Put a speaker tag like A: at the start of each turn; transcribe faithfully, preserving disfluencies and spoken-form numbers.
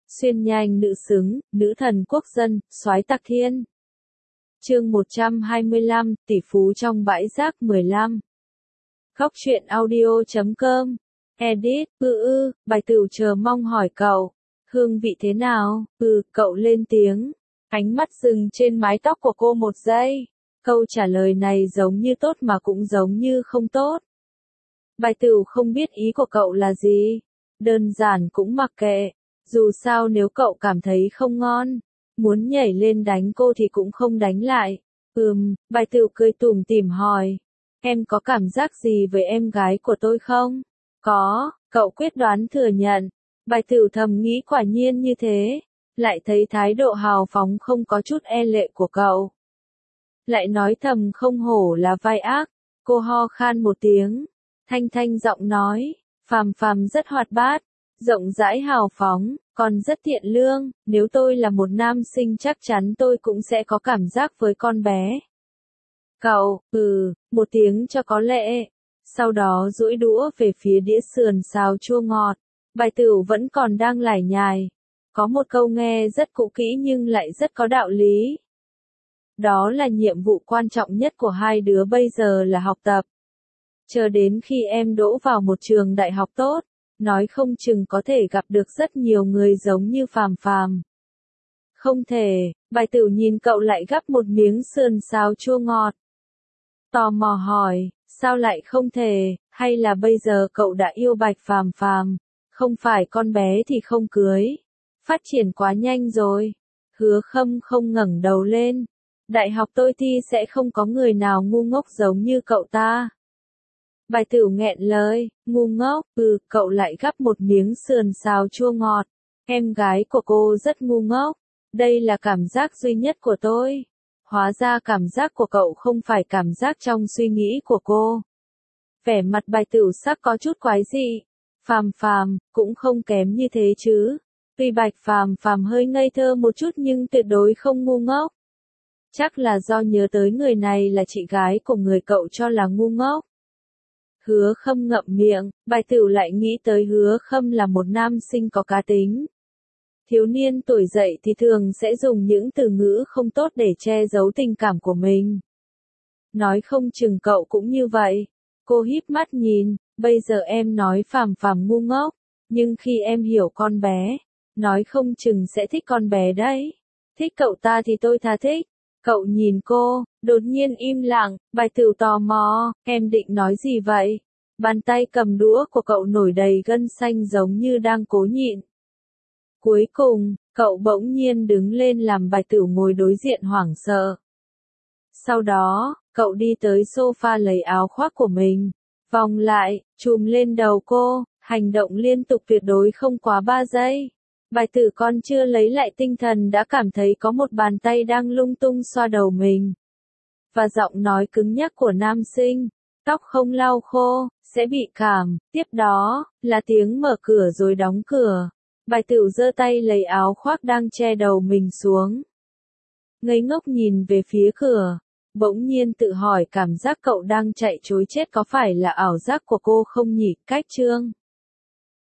A: Xuyên nhanh nữ xứng, nữ thần quốc dân, soái tạc thiên. Chương một trăm hai mươi lăm, tỷ phú trong bãi rác mười lăm. Góc truyện audio chấm com. Edit, ư ư, bài tửu chờ mong hỏi cậu. Hương vị thế nào? Ừ, cậu lên tiếng. Ánh mắt dừng trên mái tóc của cô một giây. Câu trả lời này giống như tốt mà cũng giống như không tốt. Bài tửu không biết ý của cậu là gì. Đơn giản cũng mặc kệ. Dù sao nếu cậu cảm thấy không ngon, muốn nhảy lên đánh cô thì cũng không đánh lại. Ừm, bài tửu cười tủm tỉm hỏi. Em có cảm giác gì với em gái của tôi không? Có, cậu quyết đoán thừa nhận. Bài tửu thầm nghĩ quả nhiên như thế. Lại thấy thái độ hào phóng không có chút e lệ của cậu. Lại nói thầm không hổ là vai ác. Cô ho khan một tiếng. Thanh thanh giọng nói. Phàm phàm rất hoạt bát. Rộng rãi hào phóng, còn rất thiện lương, nếu tôi là một nam sinh chắc chắn tôi cũng sẽ có cảm giác với con bé. Cậu, ừ, một tiếng cho có lệ. Sau đó duỗi đũa về phía đĩa sườn xào chua ngọt. Bài tửu vẫn còn đang lải nhải. Có một câu nghe rất cũ kỹ nhưng lại rất có đạo lý. Đó là nhiệm vụ quan trọng nhất của hai đứa bây giờ là học tập. Chờ đến khi em đỗ vào một trường đại học tốt, nói không chừng có thể gặp được rất nhiều người giống như Phàm Phàm. Không thể, bài tửu nhìn cậu lại gắp một miếng sườn xào chua ngọt. Tò mò hỏi, sao lại không thể, hay là bây giờ cậu đã yêu Bạch Phàm Phàm, không phải con bé thì không cưới. Phát triển quá nhanh rồi. Hứa Khâm không ngẩng đầu lên. Đại học tôi thi sẽ không có người nào ngu ngốc giống như cậu ta. Bài tửu nghẹn lời, ngu ngốc, ừ, cậu lại gắp một miếng sườn xào chua ngọt. Em gái của cô rất ngu ngốc. Đây là cảm giác duy nhất của tôi. Hóa ra cảm giác của cậu không phải cảm giác trong suy nghĩ của cô. Vẻ mặt bài tửu sắc có chút quái dị. Phàm Phàm, cũng không kém như thế chứ. Tuy Bạch Phàm Phàm hơi ngây thơ một chút nhưng tuyệt đối không ngu ngốc. Chắc là do nhớ tới người này là chị gái của người cậu cho là ngu ngốc. Hứa Khâm ngậm miệng, bài tửu lại nghĩ tới Hứa Khâm là một nam sinh có cá tính. Thiếu niên tuổi dậy thì thường sẽ dùng những từ ngữ không tốt để che giấu tình cảm của mình. Nói không chừng cậu cũng như vậy. Cô híp mắt nhìn, bây giờ em nói Phàm Phàm ngu ngốc, nhưng khi em hiểu con bé, nói không chừng sẽ thích con bé đấy. Thích cậu ta thì tôi thà thích. Cậu nhìn cô, đột nhiên im lặng, bài tửu tò mò, em định nói gì vậy? Bàn tay cầm đũa của cậu nổi đầy gân xanh giống như đang cố nhịn. Cuối cùng, cậu bỗng nhiên đứng lên làm bài tửu ngồi đối diện hoảng sợ. Sau đó, cậu đi tới sofa lấy áo khoác của mình, vòng lại, chùm lên đầu cô, hành động liên tục tuyệt đối không quá ba giây. Bài tửu con chưa lấy lại tinh thần đã cảm thấy có một bàn tay đang lung tung xoa đầu mình. Và giọng nói cứng nhắc của nam sinh, tóc không lau khô, sẽ bị cảm. Tiếp đó, là tiếng mở cửa rồi đóng cửa. Bài tửu giơ tay lấy áo khoác đang che đầu mình xuống. Ngây ngốc nhìn về phía cửa. Bỗng nhiên tự hỏi cảm giác cậu đang chạy trối chết có phải là ảo giác của cô không nhỉ? Cách chương